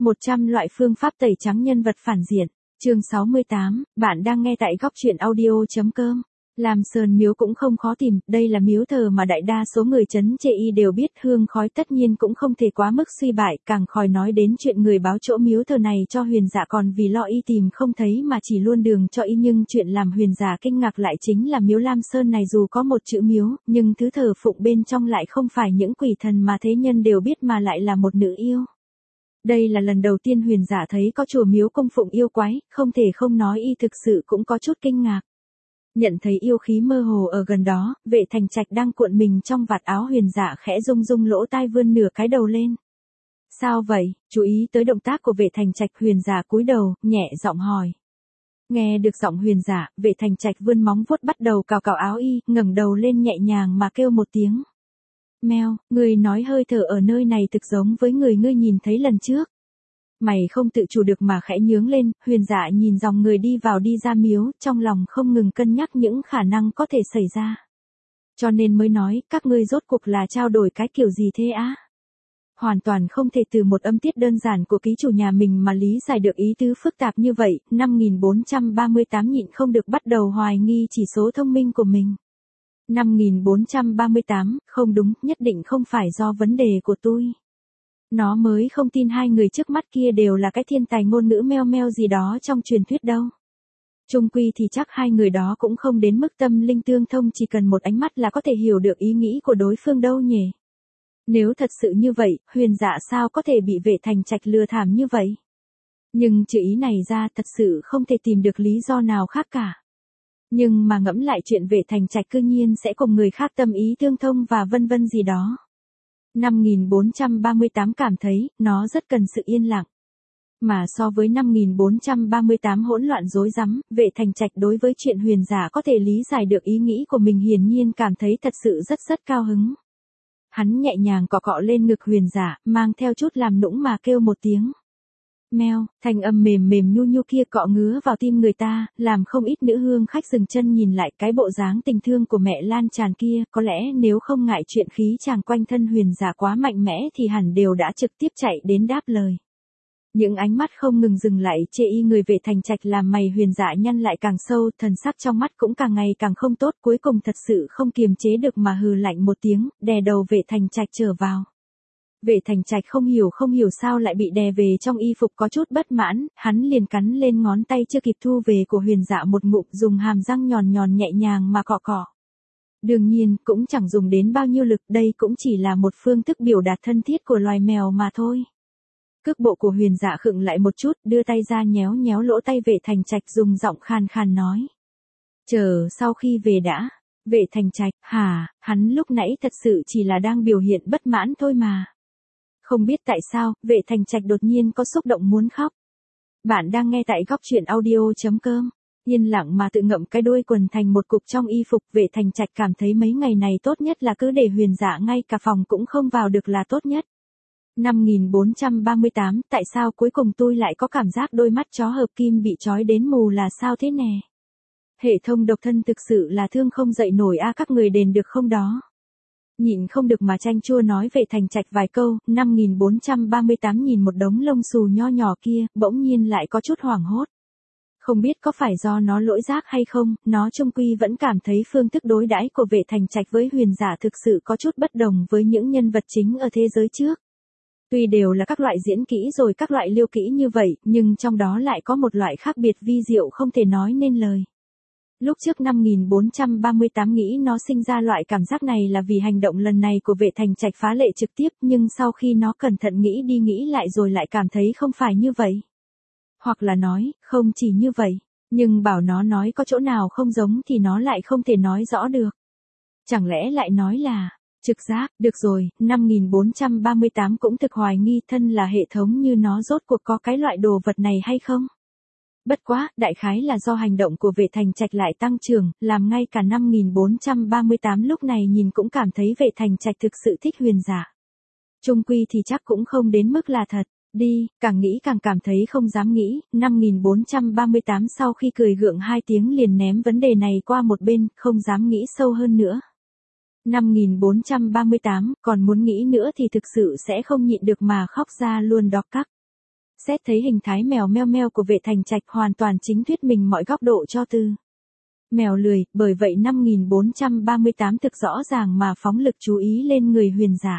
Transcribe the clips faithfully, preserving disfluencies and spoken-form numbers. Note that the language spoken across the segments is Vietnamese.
một trăm loại phương pháp tẩy trắng nhân vật phản diện. Chương sáu mươi tám, bạn đang nghe tại góc truyện audio.com. Lam Sơn miếu cũng không khó tìm, đây là miếu thờ mà đại đa số người trấn Chê Y đều biết, hương khói tất nhiên cũng không thể quá mức suy bại, càng khỏi nói đến chuyện người báo chỗ miếu thờ này cho Huyền Dạ còn vì lo y tìm không thấy mà chỉ luôn đường cho y, nhưng chuyện làm Huyền Dạ kinh ngạc lại chính là miếu Lam Sơn này dù có một chữ miếu, nhưng thứ thờ phụng bên trong lại không phải những quỷ thần mà thế nhân đều biết mà lại là một nữ yêu. Đây là lần đầu tiên Huyền Dạ thấy có chùa miếu cung phụng yêu quái, không thể không nói y thực sự cũng có chút kinh ngạc. Nhận thấy yêu khí mơ hồ ở gần đó, Vệ Thành Trạch đang cuộn mình trong vạt áo Huyền Dạ khẽ rung rung lỗ tai vươn nửa cái đầu lên. Sao vậy? Chú ý tới động tác của Vệ Thành Trạch, Huyền Dạ cúi đầu, nhẹ giọng hỏi. Nghe được giọng Huyền Dạ, Vệ Thành Trạch vươn móng vuốt bắt đầu cào cào áo y, ngẩng đầu lên nhẹ nhàng mà kêu một tiếng. Meo, người nói hơi thở ở nơi này thực giống với người ngươi nhìn thấy lần trước. Mày không tự chủ được mà khẽ nhướng lên, Huyền Dạ nhìn dòng người đi vào đi ra miếu, trong lòng không ngừng cân nhắc những khả năng có thể xảy ra. Cho nên mới nói, các ngươi rốt cuộc là trao đổi cái kiểu gì thế á? Hoàn toàn không thể từ một âm tiết đơn giản của ký chủ nhà mình mà lý giải được ý tứ phức tạp như vậy. Năm nghìn bốn trăm ba mươi tám nhịn không được bắt đầu hoài nghi chỉ số thông minh của mình. Năm nghìn bốn trăm ba mươi tám, không đúng, nhất định không phải do vấn đề của tôi. Nó mới không tin hai người trước mắt kia đều là cái thiên tài ngôn ngữ meo meo gì đó trong truyền thuyết đâu. Chung quy thì chắc hai người đó cũng không đến mức tâm linh tương thông, chỉ cần một ánh mắt là có thể hiểu được ý nghĩ của đối phương đâu nhỉ. Nếu thật sự như vậy, Huyền Dạ sao có thể bị Vệ Thành Trạch lừa thảm như vậy? Nhưng trừ ý này ra thật sự không thể tìm được lý do nào khác cả. Nhưng mà ngẫm lại chuyện Vệ Thành Trạch cư nhiên sẽ cùng người khác tâm ý tương thông và vân vân gì đó. Năm nghìn bốn trăm ba mươi tám cảm thấy, nó rất cần sự yên lặng. Mà so với năm nghìn bốn trăm ba mươi tám hỗn loạn rối rắm, Vệ Thành Trạch đối với chuyện Huyền Dạ có thể lý giải được ý nghĩ của mình hiển nhiên cảm thấy thật sự rất rất cao hứng. Hắn nhẹ nhàng cọ cọ lên ngực Huyền Dạ, mang theo chút làm nũng mà kêu một tiếng. Meo, thanh âm mềm mềm nhu nhu kia cọ ngứa vào tim người ta, làm không ít nữ hương khách dừng chân nhìn lại cái bộ dáng tình thương của mẹ lan tràn kia, có lẽ nếu không ngại chuyện khí chàng quanh thân Huyền Dạ quá mạnh mẽ thì hẳn đều đã trực tiếp chạy đến đáp lời. Những ánh mắt không ngừng dừng lại chê y người Vệ Thành Trạch làm mày Huyền Dạ nhăn lại càng sâu, thần sắc trong mắt cũng càng ngày càng không tốt, cuối cùng thật sự không kiềm chế được mà hừ lạnh một tiếng, đè đầu Vệ Thành Trạch trở vào. Vệ Thành Trạch không hiểu không hiểu sao lại bị đè về trong y phục có chút bất mãn, hắn liền cắn lên ngón tay chưa kịp thu về của Huyền Dạ một ngụm, dùng hàm răng nhòn nhòn nhẹ nhàng mà cọ cọ. Đương nhiên, cũng chẳng dùng đến bao nhiêu lực, đây cũng chỉ là một phương thức biểu đạt thân thiết của loài mèo mà thôi. Cước bộ của Huyền Dạ khựng lại một chút, đưa tay ra nhéo nhéo lỗ tay Vệ Thành Trạch, dùng giọng khàn khàn nói. Chờ sau khi về đã. Vệ Thành Trạch, hả, hắn lúc nãy thật sự chỉ là đang biểu hiện bất mãn thôi mà. Không biết tại sao, Vệ Thành Trạch đột nhiên có xúc động muốn khóc. Bạn đang nghe tại góc truyện audio.com. Yên lặng mà tự ngậm cái đuôi quần thành một cục trong y phục, Vệ Thành Trạch cảm thấy mấy ngày này tốt nhất là cứ để Huyền Dạ ngay cả phòng cũng không vào được là tốt nhất. Năm nghìn bốn trăm ba mươi tám, tại sao cuối cùng tôi lại có cảm giác đôi mắt chó hợp kim bị trói đến mù là sao thế nè? Hệ thống độc thân thực sự là thương không dậy nổi a, các người đền được không đó? Nhịn không được mà chanh chua nói Vệ Thành Trạch vài câu. Năm nghìn bốn trăm ba mươi tám nhìn một đống lông xù nho nhỏ kia, bỗng nhiên lại có chút hoảng hốt. Không biết có phải do nó lỗi giác hay không, nó chung quy vẫn cảm thấy phương thức đối đãi của Vệ Thành Trạch với Huyền Dạ thực sự có chút bất đồng với những nhân vật chính ở thế giới trước. Tuy đều là các loại diễn kỹ rồi các loại liêu kỹ như vậy, nhưng trong đó lại có một loại khác biệt vi diệu không thể nói nên lời. Lúc trước năm nghìn bốn trăm ba mươi tám nghĩ nó sinh ra loại cảm giác này là vì hành động lần này của Vệ Thành Trạch phá lệ trực tiếp, nhưng sau khi nó cẩn thận nghĩ đi nghĩ lại rồi lại cảm thấy không phải như vậy. Hoặc là nói, không chỉ như vậy, nhưng bảo nó nói có chỗ nào không giống thì nó lại không thể nói rõ được. Chẳng lẽ lại nói là trực giác? Được rồi, năm nghìn bốn trăm ba mươi tám cũng thực hoài nghi thân là hệ thống như nó rốt cuộc có cái loại đồ vật này hay không. Bất quá, đại khái là do hành động của Vệ Thành Trạch lại tăng trưởng, làm ngay cả năm nghìn bốn trăm ba mươi tám lúc này nhìn cũng cảm thấy Vệ Thành Trạch thực sự thích Huyền Dạ. Chung quy thì chắc cũng không đến mức là thật. Đi, càng nghĩ càng cảm thấy không dám nghĩ. Năm nghìn bốn trăm ba mươi tám sau khi cười gượng hai tiếng liền ném vấn đề này qua một bên, không dám nghĩ sâu hơn nữa. Năm nghìn bốn trăm ba mươi tám, còn muốn nghĩ nữa thì thực sự sẽ không nhịn được mà khóc ra luôn đó các. Xét thấy hình thái mèo meo meo của Vệ Thành Trạch hoàn toàn chính thuyết mình mọi góc độ cho từ mèo lười, bởi vậy năm nghìn bốn trăm ba mươi tám thực rõ ràng mà phóng lực chú ý lên người Huyền Dạ.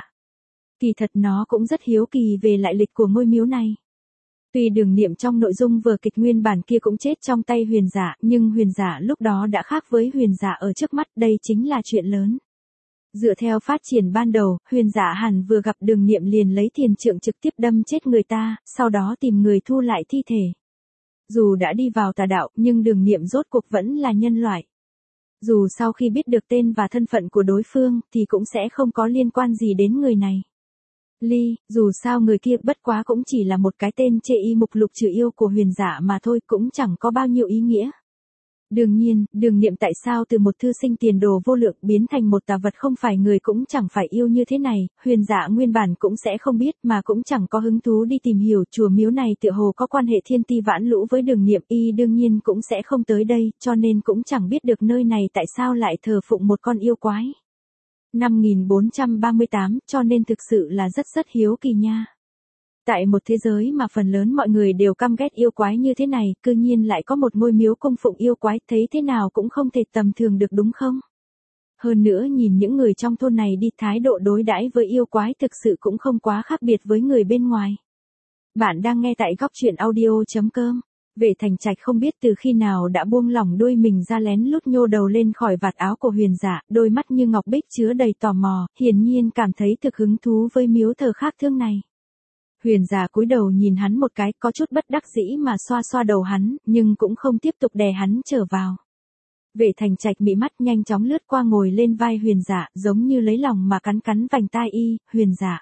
Kỳ thật nó cũng rất hiếu kỳ về lại lịch của ngôi miếu này. Tuy Đường Niệm trong nội dung vở kịch nguyên bản kia cũng chết trong tay Huyền Dạ, nhưng Huyền Dạ lúc đó đã khác với Huyền Dạ ở trước mắt, đây chính là chuyện lớn. Dựa theo phát triển ban đầu, Huyền Dạ hẳn vừa gặp Đường Niệm liền lấy thiền trượng trực tiếp đâm chết người ta, sau đó tìm người thu lại thi thể. Dù đã đi vào tà đạo, nhưng Đường Niệm rốt cuộc vẫn là nhân loại. Dù sau khi biết được tên và thân phận của đối phương, thì cũng sẽ không có liên quan gì đến người này. Ly, dù sao người kia bất quá cũng chỉ là một cái tên chê y mục lục trừ yêu của Huyền Dạ mà thôi, cũng chẳng có bao nhiêu ý nghĩa. Đương nhiên, Đường Niệm tại sao từ một thư sinh tiền đồ vô lượng biến thành một tà vật không phải người cũng chẳng phải yêu như thế này, Huyền Dạ nguyên bản cũng sẽ không biết mà cũng chẳng có hứng thú đi tìm hiểu. Chùa miếu này tựa hồ có quan hệ thiên ti vãn lũ với Đường Niệm, y đương nhiên cũng sẽ không tới đây, cho nên cũng chẳng biết được nơi này tại sao lại thờ phụng một con yêu quái. năm nghìn bốn trăm ba mươi tám, cho nên thực sự là rất rất hiếu kỳ nha. Tại một thế giới mà phần lớn mọi người đều căm ghét yêu quái như thế này, cư nhiên lại có một ngôi miếu cung phụng yêu quái, thấy thế nào cũng không thể tầm thường được đúng không? Hơn nữa nhìn những người trong thôn này đi, thái độ đối đãi với yêu quái thực sự cũng không quá khác biệt với người bên ngoài. Bạn đang nghe tại góc truyện audio chấm com. Vệ Thành Trạch không biết từ khi nào đã buông lỏng đuôi mình ra, lén lút nhô đầu lên khỏi vạt áo của Huyền Dạ, đôi mắt như ngọc bích chứa đầy tò mò, hiển nhiên cảm thấy thực hứng thú với miếu thờ khác thương này. Huyền Dạ cúi đầu nhìn hắn một cái, có chút bất đắc dĩ mà xoa xoa đầu hắn, nhưng cũng không tiếp tục đè hắn trở vào. Vệ Thành Trạch mị mắt nhanh chóng lướt qua ngồi lên vai Huyền Dạ, giống như lấy lòng mà cắn cắn vành tai y. Huyền Dạ,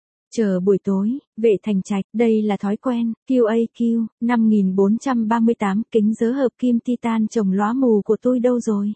chờ buổi tối. Vệ Thành Trạch, đây là thói quen. Q A Q, năm nghìn bốn trăm ba mươi tám, kính giới hợp kim titan trồng lóa mù của tôi đâu rồi?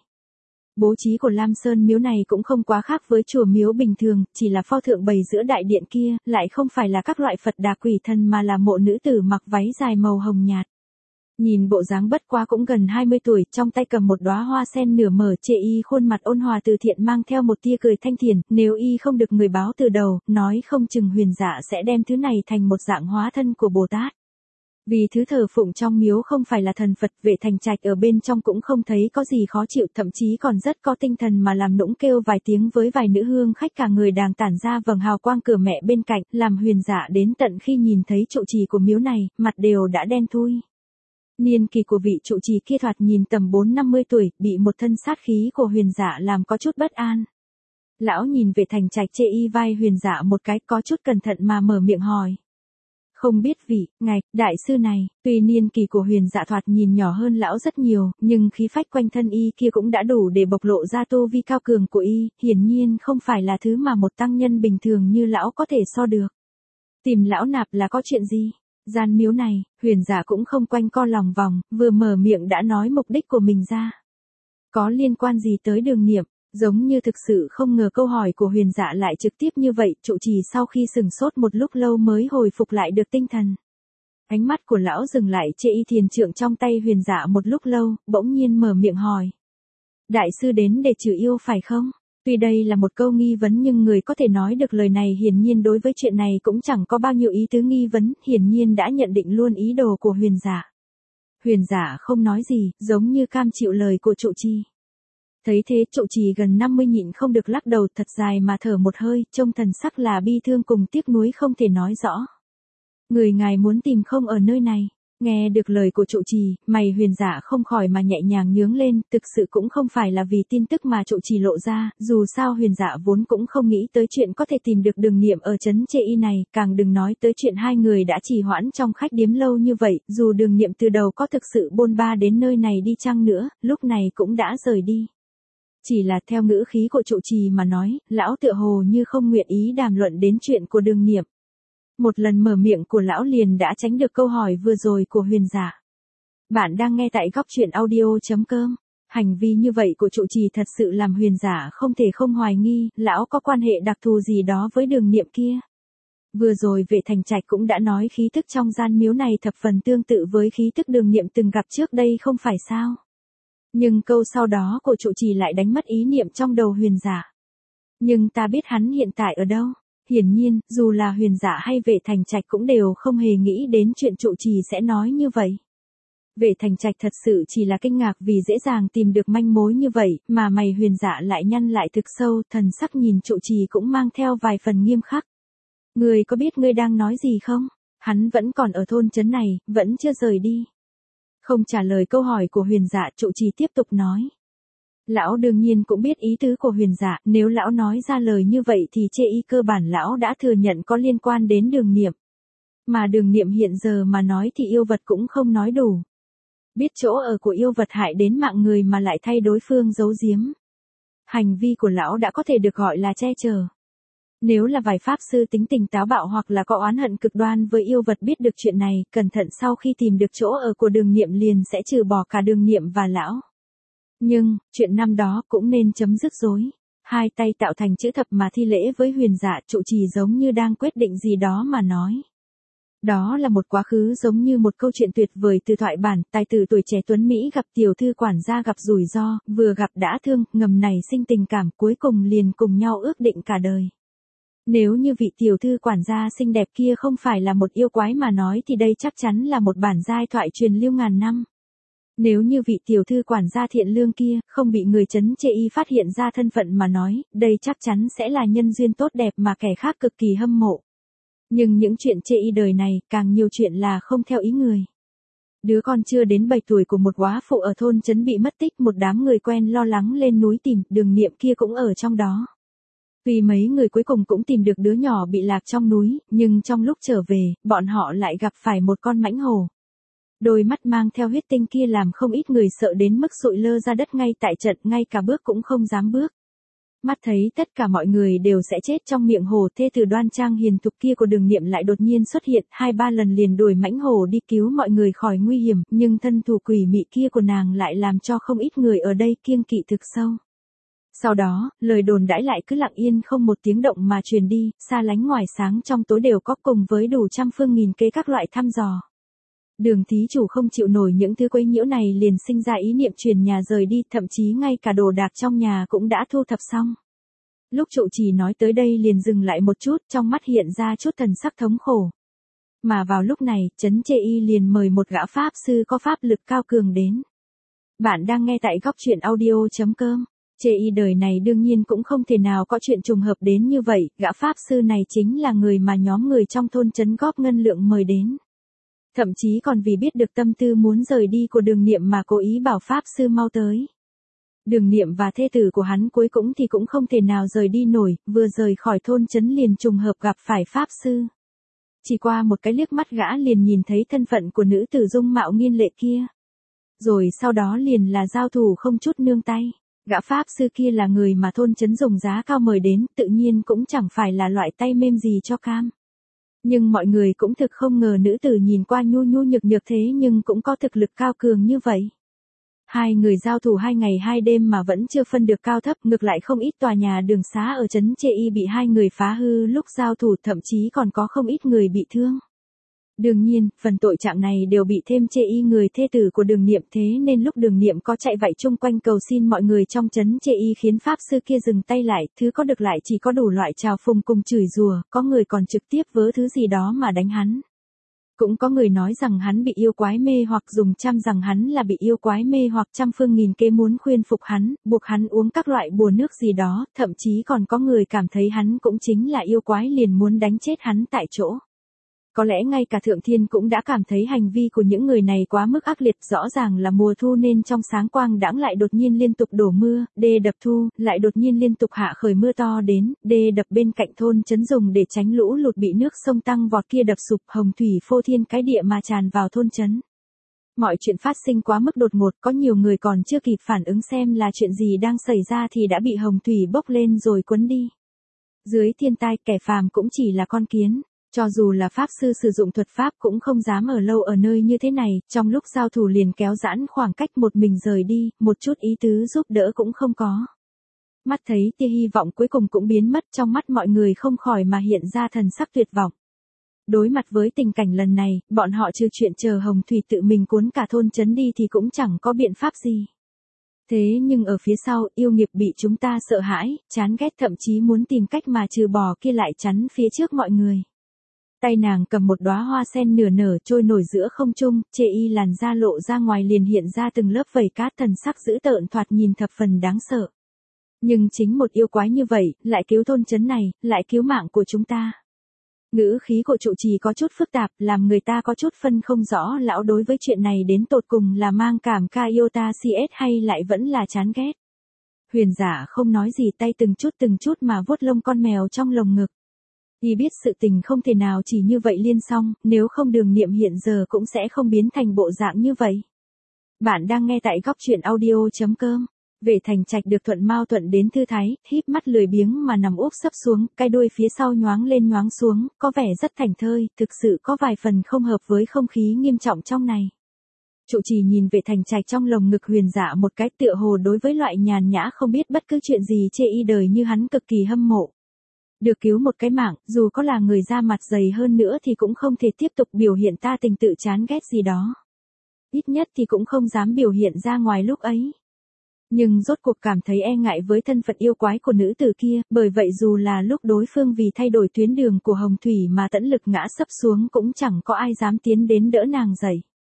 Bố trí của Lam Sơn miếu này cũng không quá khác với chùa miếu bình thường, chỉ là pho tượng bày giữa đại điện kia, lại không phải là các loại Phật Đà quỷ thần mà là mộ nữ tử mặc váy dài màu hồng nhạt. Nhìn bộ dáng bất quá cũng gần hai mươi tuổi, trong tay cầm một đóa hoa sen nửa mở, chê y khuôn mặt ôn hòa từ thiện mang theo một tia cười thanh thiền, nếu y không được người báo từ đầu, nói không chừng Huyền Dạ sẽ đem thứ này thành một dạng hóa thân của Bồ Tát. Vì thứ thờ phụng trong miếu không phải là thần Phật, Vệ Thành Trạch ở bên trong cũng không thấy có gì khó chịu, thậm chí còn rất có tinh thần mà làm nũng kêu vài tiếng với vài nữ hương khách, cả người đang tản ra vầng hào quang cửa mẹ bên cạnh, làm Huyền Dạ đến tận khi nhìn thấy trụ trì của miếu này, mặt đều đã đen thui. Niên kỳ của vị trụ trì kia thoạt nhìn tầm bốn năm mươi tuổi, bị một thân sát khí của Huyền Dạ làm có chút bất an. Lão nhìn Vệ Thành Trạch chê y vai Huyền Dạ một cái, có chút cẩn thận mà mở miệng hỏi. Không biết vị, ngài, đại sư này, tuy niên kỳ của Huyền Dạ thoạt nhìn nhỏ hơn lão rất nhiều, nhưng khí phách quanh thân y kia cũng đã đủ để bộc lộ ra tu vi cao cường của y, hiển nhiên không phải là thứ mà một tăng nhân bình thường như lão có thể so được. Tìm lão nạp là có chuyện gì? Gian miếu này, Huyền Dạ cũng không quanh co lòng vòng, vừa mở miệng đã nói mục đích của mình ra. Có liên quan gì tới Đường Niệm? Giống như thực sự không ngờ câu hỏi của Huyền Dạ lại trực tiếp như vậy, trụ trì sau khi sừng sốt một lúc lâu mới hồi phục lại được tinh thần. Ánh mắt của lão dừng lại chê y thiền trượng trong tay Huyền Dạ một lúc lâu, bỗng nhiên mở miệng hỏi. Đại sư đến để trừ yêu phải không? Tuy đây là một câu nghi vấn nhưng người có thể nói được lời này hiển nhiên đối với chuyện này cũng chẳng có bao nhiêu ý tứ nghi vấn, hiển nhiên đã nhận định luôn ý đồ của Huyền Dạ. Huyền Dạ không nói gì, giống như cam chịu lời của trụ trì. Thấy thế trụ trì gần năm mươi nhịn không được lắc đầu thật dài mà thở một hơi, trông thần sắc là bi thương cùng tiếc nuối không thể nói rõ. Người ngài muốn tìm không ở nơi này. Nghe được lời của trụ trì, mày Huyền Dạ không khỏi mà nhẹ nhàng nhướng lên, thực sự cũng không phải là vì tin tức mà trụ trì lộ ra, dù sao Huyền Dạ vốn cũng không nghĩ tới chuyện có thể tìm được Đường Niệm ở trấn Chê Y này, càng đừng nói tới chuyện hai người đã trì hoãn trong khách điếm lâu như vậy, dù Đường Niệm từ đầu có thực sự bôn ba đến nơi này đi chăng nữa, lúc này cũng đã rời đi. Chỉ là theo ngữ khí của trụ trì mà nói, lão tựa hồ như không nguyện ý đàm luận đến chuyện của Đường Niệm. Một lần mở miệng của lão liền đã tránh được câu hỏi vừa rồi của Huyền Dạ. Bạn đang nghe tại góc truyện audio chấm com. Hành vi như vậy của trụ trì thật sự làm Huyền Dạ không thể không hoài nghi, lão có quan hệ đặc thù gì đó với Đường Niệm kia. Vừa rồi Vệ Thành Trạch cũng đã nói khí thức trong gian miếu này thập phần tương tự với khí thức Đường Niệm từng gặp trước đây không phải sao. Nhưng câu sau đó của trụ trì lại đánh mất ý niệm trong đầu Huyền Dạ. Nhưng ta biết hắn hiện tại ở đâu? Hiển nhiên, dù là Huyền Dạ hay Vệ Thành Trạch cũng đều không hề nghĩ đến chuyện trụ trì sẽ nói như vậy. Vệ Thành Trạch thật sự chỉ là kinh ngạc vì dễ dàng tìm được manh mối như vậy, mà mày Huyền Dạ lại nhăn lại thực sâu, thần sắc nhìn trụ trì cũng mang theo vài phần nghiêm khắc. Ngươi có biết ngươi đang nói gì không? Hắn vẫn còn ở thôn trấn này, vẫn chưa rời đi. Không trả lời câu hỏi của Huyền Dạ, trụ trì tiếp tục nói. Lão đương nhiên cũng biết ý tứ của Huyền Dạ, nếu lão nói ra lời như vậy thì chê y cơ bản lão đã thừa nhận có liên quan đến Đường Niệm. Mà Đường Niệm hiện giờ mà nói thì yêu vật cũng không nói đủ. Biết chỗ ở của yêu vật hại đến mạng người mà lại thay đối phương giấu giếm. Hành vi của lão đã có thể được gọi là che chở. Nếu là vài pháp sư tính tình táo bạo hoặc là có oán hận cực đoan với yêu vật biết được chuyện này, cẩn thận sau khi tìm được chỗ ở của Đường Niệm liền sẽ trừ bỏ cả Đường Niệm và lão. Nhưng, chuyện năm đó cũng nên chấm dứt rồi. Hai tay tạo thành chữ thập mà thi lễ với Huyền Dạ, trụ trì giống như đang quyết định gì đó mà nói. Đó là một quá khứ giống như một câu chuyện tuyệt vời từ thoại bản, tài tử tuổi trẻ tuấn Mỹ gặp tiểu thư quản gia gặp rủi ro, vừa gặp đã thương, ngầm nảy sinh tình cảm, cuối cùng liền cùng nhau ước định cả đời. Nếu như vị tiểu thư quản gia xinh đẹp kia không phải là một yêu quái mà nói thì đây chắc chắn là một bản giai thoại truyền lưu ngàn năm. Nếu như vị tiểu thư quản gia thiện lương kia không bị người trấn chê y phát hiện ra thân phận mà nói, đây chắc chắn sẽ là nhân duyên tốt đẹp mà kẻ khác cực kỳ hâm mộ. Nhưng những chuyện chê y đời này càng nhiều chuyện là không theo ý người. Đứa con chưa đến bảy tuổi của một góa phụ ở thôn trấn bị mất tích, một đám người quen lo lắng lên núi tìm, Đường Niệm kia cũng ở trong đó. Vì mấy người cuối cùng cũng tìm được đứa nhỏ bị lạc trong núi, nhưng trong lúc trở về, bọn họ lại gặp phải một con mãnh hổ. Đôi mắt mang theo huyết tinh kia làm không ít người sợ đến mức sụi lơ ra đất ngay tại trận, ngay cả bước cũng không dám bước. Mắt thấy tất cả mọi người đều sẽ chết trong miệng hổ, thê tử đoan trang hiền thục kia của Đường Niệm lại đột nhiên xuất hiện, hai ba lần liền đuổi mãnh hổ đi cứu mọi người khỏi nguy hiểm, nhưng thân thủ quỷ mị kia của nàng lại làm cho không ít người ở đây kiêng kỵ thực sâu. Sau đó, lời đồn đãi lại cứ lặng yên không một tiếng động mà truyền đi, xa lánh ngoài sáng trong tối đều có cùng với đủ trăm phương nghìn kế các loại thăm dò. Đường thí chủ không chịu nổi những thứ quấy nhiễu này liền sinh ra ý niệm chuyển nhà rời đi, thậm chí ngay cả đồ đạc trong nhà cũng đã thu thập xong. Lúc trụ trì nói tới đây liền dừng lại một chút, trong mắt hiện ra chút thần sắc thống khổ. Mà vào lúc này, trấn chê y liền mời một gã pháp sư có pháp lực cao cường đến. Bạn đang nghe tại góc truyện audio chấm com. Chê y đời này đương nhiên cũng không thể nào có chuyện trùng hợp đến như vậy, gã pháp sư này chính là người mà nhóm người trong thôn trấn góp ngân lượng mời đến. Thậm chí còn vì biết được tâm tư muốn rời đi của Đường Niệm mà cố ý bảo pháp sư mau tới. Đường Niệm và thê tử của hắn cuối cùng thì cũng không thể nào rời đi nổi, vừa rời khỏi thôn trấn liền trùng hợp gặp phải pháp sư. Chỉ qua một cái liếc mắt gã liền nhìn thấy thân phận của nữ tử dung mạo nghiên lệ kia. Rồi sau đó liền là giao thủ không chút nương tay. Gã pháp sư kia là người mà thôn trấn dùng giá cao mời đến, tự nhiên cũng chẳng phải là loại tay mềm gì cho cam. Nhưng mọi người cũng thực không ngờ nữ tử nhìn qua nhu nhu nhược nhược thế nhưng cũng có thực lực cao cường như vậy. Hai người giao thủ hai ngày hai đêm mà vẫn chưa phân được cao thấp, ngược lại không ít tòa nhà đường xá ở trấn chê y bị hai người phá hư lúc giao thủ, thậm chí còn có không ít người bị thương. Đương nhiên, phần tội trạng này đều bị thêm chê y người thê tử của Đường Niệm, thế nên lúc Đường Niệm có chạy vạy chung quanh cầu xin mọi người trong trấn chê y khiến pháp sư kia dừng tay lại, thứ có được lại chỉ có đủ loại trào phung cùng chửi rủa, có người còn trực tiếp vớ thứ gì đó mà đánh hắn. Cũng có người nói rằng hắn bị yêu quái mê hoặc, dùng trăm rằng hắn là bị yêu quái mê hoặc, trăm phương nghìn kế muốn khuyên phục hắn, buộc hắn uống các loại bùa nước gì đó, thậm chí còn có người cảm thấy hắn cũng chính là yêu quái liền muốn đánh chết hắn tại chỗ. Có lẽ ngay cả Thượng Thiên cũng đã cảm thấy hành vi của những người này quá mức ác liệt, rõ ràng là mùa thu nên trong sáng quang đãng lại đột nhiên liên tục đổ mưa, đê đập thu, lại đột nhiên liên tục hạ khởi mưa to đến, đê đập bên cạnh thôn trấn dùng để tránh lũ lụt bị nước sông tăng vọt kia đập sụp, hồng thủy phô thiên cái địa mà tràn vào thôn trấn. Mọi chuyện phát sinh quá mức đột ngột, có nhiều người còn chưa kịp phản ứng xem là chuyện gì đang xảy ra thì đã bị hồng thủy bốc lên rồi cuốn đi. Dưới thiên tai, kẻ phàm cũng chỉ là con kiến. Cho dù là pháp sư sử dụng thuật pháp cũng không dám ở lâu ở nơi như thế này, trong lúc giao thủ liền kéo giãn khoảng cách một mình rời đi, một chút ý tứ giúp đỡ cũng không có. Mắt thấy tia hy vọng cuối cùng cũng biến mất, trong mắt mọi người không khỏi mà hiện ra thần sắc tuyệt vọng. Đối mặt với tình cảnh lần này, bọn họ trừ chuyện chờ hồng thủy tự mình cuốn cả thôn trấn đi thì cũng chẳng có biện pháp gì. Thế nhưng ở phía sau, yêu nghiệp bị chúng ta sợ hãi, chán ghét thậm chí muốn tìm cách mà trừ bỏ kia lại chắn phía trước mọi người. Tay nàng cầm một đóa hoa sen nửa nở trôi nổi giữa không trung, chê y làn da lộ ra ngoài liền hiện ra từng lớp vảy cát, thần sắc dữ tợn thoạt nhìn thập phần đáng sợ. Nhưng chính một yêu quái như vậy, lại cứu thôn trấn này, lại cứu mạng của chúng ta. Ngữ khí của trụ trì có chút phức tạp, làm người ta có chút phân không rõ lão đối với chuyện này đến tột cùng là mang cảm ca yêu ta cs hay lại vẫn là chán ghét. Huyền giả không nói gì, tay từng chút từng chút mà vuốt lông con mèo trong lồng ngực. Y biết sự tình không thể nào chỉ như vậy liên xong, nếu không Đường Niệm hiện giờ cũng sẽ không biến thành bộ dạng như vậy. Bạn đang nghe tại góc truyện audio chấm com. Vệ Thành Trạch được thuận mau thuận đến thư thái, híp mắt lười biếng mà nằm úp sấp xuống, cái đuôi phía sau nhoáng lên nhoáng xuống, có vẻ rất thảnh thơi, thực sự có vài phần không hợp với không khí nghiêm trọng trong này. Trụ trì nhìn Vệ Thành Trạch trong lồng ngực Huyền Dạ một cái, tựa hồ đối với loại nhàn nhã không biết bất cứ chuyện gì chê y đời như hắn cực kỳ hâm mộ. Được cứu một cái mạng, dù có là người da mặt dày hơn nữa thì cũng không thể tiếp tục biểu hiện ta tình tự chán ghét gì đó. Ít nhất thì cũng không dám biểu hiện ra ngoài lúc ấy. Nhưng rốt cuộc cảm thấy e ngại với thân phận yêu quái của nữ tử kia, bởi vậy dù là lúc đối phương vì thay đổi tuyến đường của Hồng Thủy mà tẫn lực ngã sấp xuống cũng chẳng có ai dám tiến đến đỡ nàng dậy.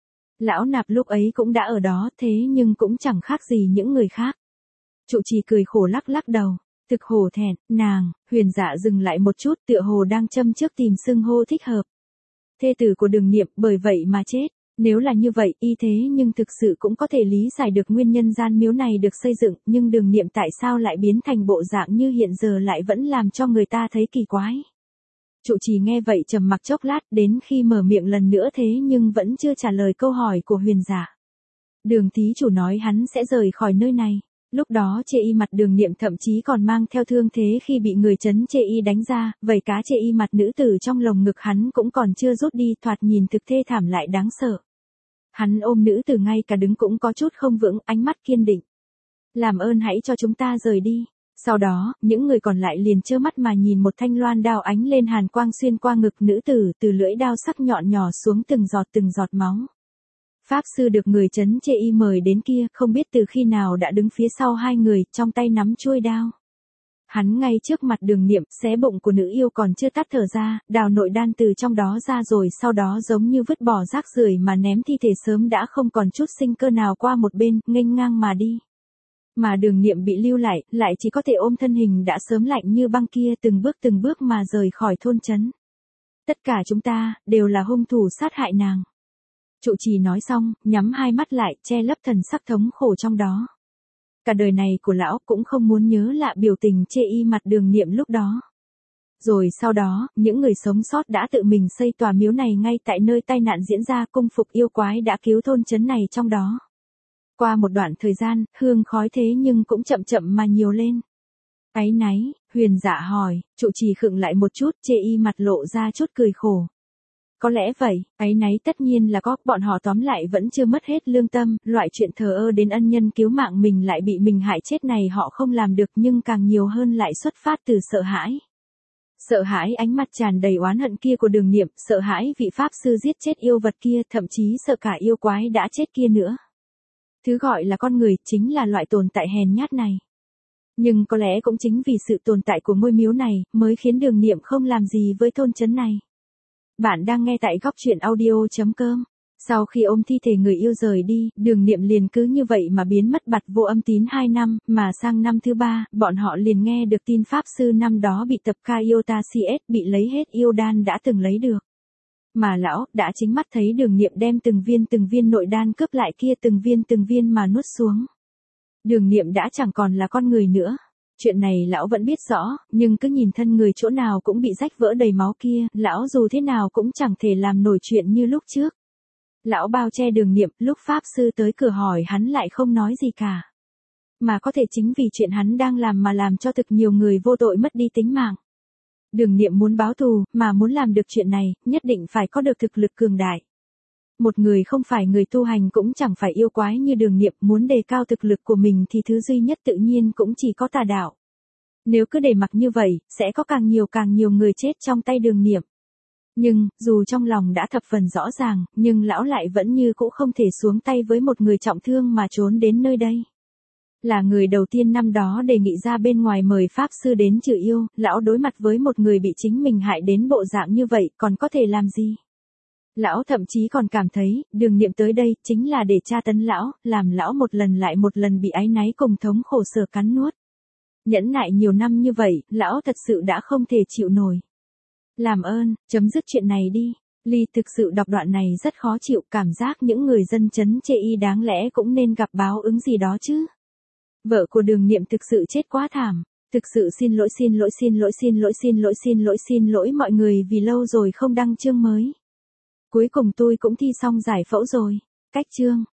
Lão Nạp lúc ấy cũng đã ở đó, thế nhưng cũng chẳng khác gì những người khác. Trụ trì cười khổ lắc lắc đầu. Thực hổ thẹn, nàng. Huyền Dạ dừng lại một chút, tựa hồ đang châm trước tìm xưng hô thích hợp. Thê tử của Đường Niệm bởi vậy mà chết. Nếu là như vậy, y thế nhưng thực sự cũng có thể lý giải được nguyên nhân gian miếu này được xây dựng, nhưng Đường Niệm tại sao lại biến thành bộ dạng như hiện giờ lại vẫn làm cho người ta thấy kỳ quái. Trụ trì nghe vậy trầm mặc chốc lát, đến khi mở miệng lần nữa thế nhưng vẫn chưa trả lời câu hỏi của Huyền Dạ. Đường thí chủ nói hắn sẽ rời khỏi nơi này. Lúc đó chê y mặt Đường Niệm thậm chí còn mang theo thương thế khi bị người trấn chê y đánh ra, vảy cá chê y mặt nữ tử trong lồng ngực hắn cũng còn chưa rút đi, thoạt nhìn thực thê thảm lại đáng sợ. Hắn ôm nữ tử ngay cả đứng cũng có chút không vững, ánh mắt kiên định. Làm ơn hãy cho chúng ta rời đi. Sau đó, những người còn lại liền trơ mắt mà nhìn một thanh loan đao ánh lên hàn quang xuyên qua ngực nữ tử, từ lưỡi đao sắc nhọn nhỏ xuống từng giọt từng giọt máu. Pháp sư được người trấn chê y mời đến kia, không biết từ khi nào đã đứng phía sau hai người, trong tay nắm chuôi đao. Hắn ngay trước mặt Đường Niệm, xé bụng của nữ yêu còn chưa tắt thở ra, đào nội đan từ trong đó ra rồi sau đó giống như vứt bỏ rác rưởi mà ném thi thể sớm đã không còn chút sinh cơ nào qua một bên, nghênh ngang mà đi. Mà Đường Niệm bị lưu lại, lại chỉ có thể ôm thân hình đã sớm lạnh như băng kia từng bước từng bước mà rời khỏi thôn trấn. Tất cả chúng ta, đều là hung thủ sát hại nàng. Trụ trì nói xong, nhắm hai mắt lại, che lấp thần sắc thống khổ trong đó. Cả đời này của lão cũng không muốn nhớ lại biểu tình chê y mặt Đường Niệm lúc đó. Rồi sau đó, những người sống sót đã tự mình xây tòa miếu này ngay tại nơi tai nạn diễn ra, cung phục yêu quái đã cứu thôn trấn này trong đó. Qua một đoạn thời gian, hương khói thế nhưng cũng chậm chậm mà nhiều lên. Áy náy, Huyền Dạ hỏi, trụ trì khựng lại một chút, chê y mặt lộ ra chút cười khổ. Có lẽ vậy, áy náy tất nhiên là có, bọn họ tóm lại vẫn chưa mất hết lương tâm, loại chuyện thờ ơ đến ân nhân cứu mạng mình lại bị mình hại chết này họ không làm được, nhưng càng nhiều hơn lại xuất phát từ sợ hãi. Sợ hãi ánh mặt tràn đầy oán hận kia của Đường Niệm, sợ hãi vị pháp sư giết chết yêu vật kia, thậm chí sợ cả yêu quái đã chết kia nữa. Thứ gọi là con người chính là loại tồn tại hèn nhát này. Nhưng có lẽ cũng chính vì sự tồn tại của ngôi miếu này mới khiến Đường Niệm không làm gì với thôn trấn này. Bạn đang nghe tại góc truyện audio chấm com. Sau khi ôm thi thể người yêu rời đi, Đường Niệm liền cứ như vậy mà biến mất bặt vô âm tín hai năm, mà sang năm thứ ba, bọn họ liền nghe được tin pháp sư năm đó bị tập ca Iota cs bị lấy hết yêu đan đã từng lấy được. Mà lão đã chính mắt thấy Đường Niệm đem từng viên từng viên nội đan cướp lại kia, từng viên từng viên mà nuốt xuống. Đường Niệm đã chẳng còn là con người nữa. Chuyện này lão vẫn biết rõ, nhưng cứ nhìn thân người chỗ nào cũng bị rách vỡ đầy máu kia, lão dù thế nào cũng chẳng thể làm nổi chuyện như lúc trước. Lão bao che Đường Niệm, lúc pháp sư tới cửa hỏi hắn lại không nói gì cả. Mà có thể chính vì chuyện hắn đang làm mà làm cho thực nhiều người vô tội mất đi tính mạng. Đường Niệm muốn báo thù, mà muốn làm được chuyện này, nhất định phải có được thực lực cường đại. Một người không phải người tu hành cũng chẳng phải yêu quái như Đường Niệm, muốn đề cao thực lực của mình thì thứ duy nhất tự nhiên cũng chỉ có tà đạo. Nếu cứ để mặc như vậy, sẽ có càng nhiều càng nhiều người chết trong tay Đường Niệm. Nhưng, dù trong lòng đã thập phần rõ ràng, nhưng lão lại vẫn như cũ không thể xuống tay với một người trọng thương mà trốn đến nơi đây. Là người đầu tiên năm đó đề nghị ra bên ngoài mời Pháp Sư đến trừ yêu, lão đối mặt với một người bị chính mình hại đến bộ dạng như vậy còn có thể làm gì? Lão thậm chí còn cảm thấy, Đường Niệm tới đây chính là để tra tấn lão, làm lão một lần lại một lần bị áy náy cùng thống khổ sở cắn nuốt. Nhẫn nại nhiều năm như vậy, lão thật sự đã không thể chịu nổi. Làm ơn, chấm dứt chuyện này đi. Ly thực sự đọc đoạn này rất khó chịu, cảm giác những người dân trấn chê y đáng lẽ cũng nên gặp báo ứng gì đó chứ. Vợ của Đường Niệm thực sự chết quá thảm. Thực sự xin lỗi xin lỗi xin lỗi xin lỗi xin lỗi xin lỗi xin lỗi mọi người vì lâu rồi không đăng chương mới. Cuối cùng tôi cũng thi xong giải phẫu rồi. Cách chương.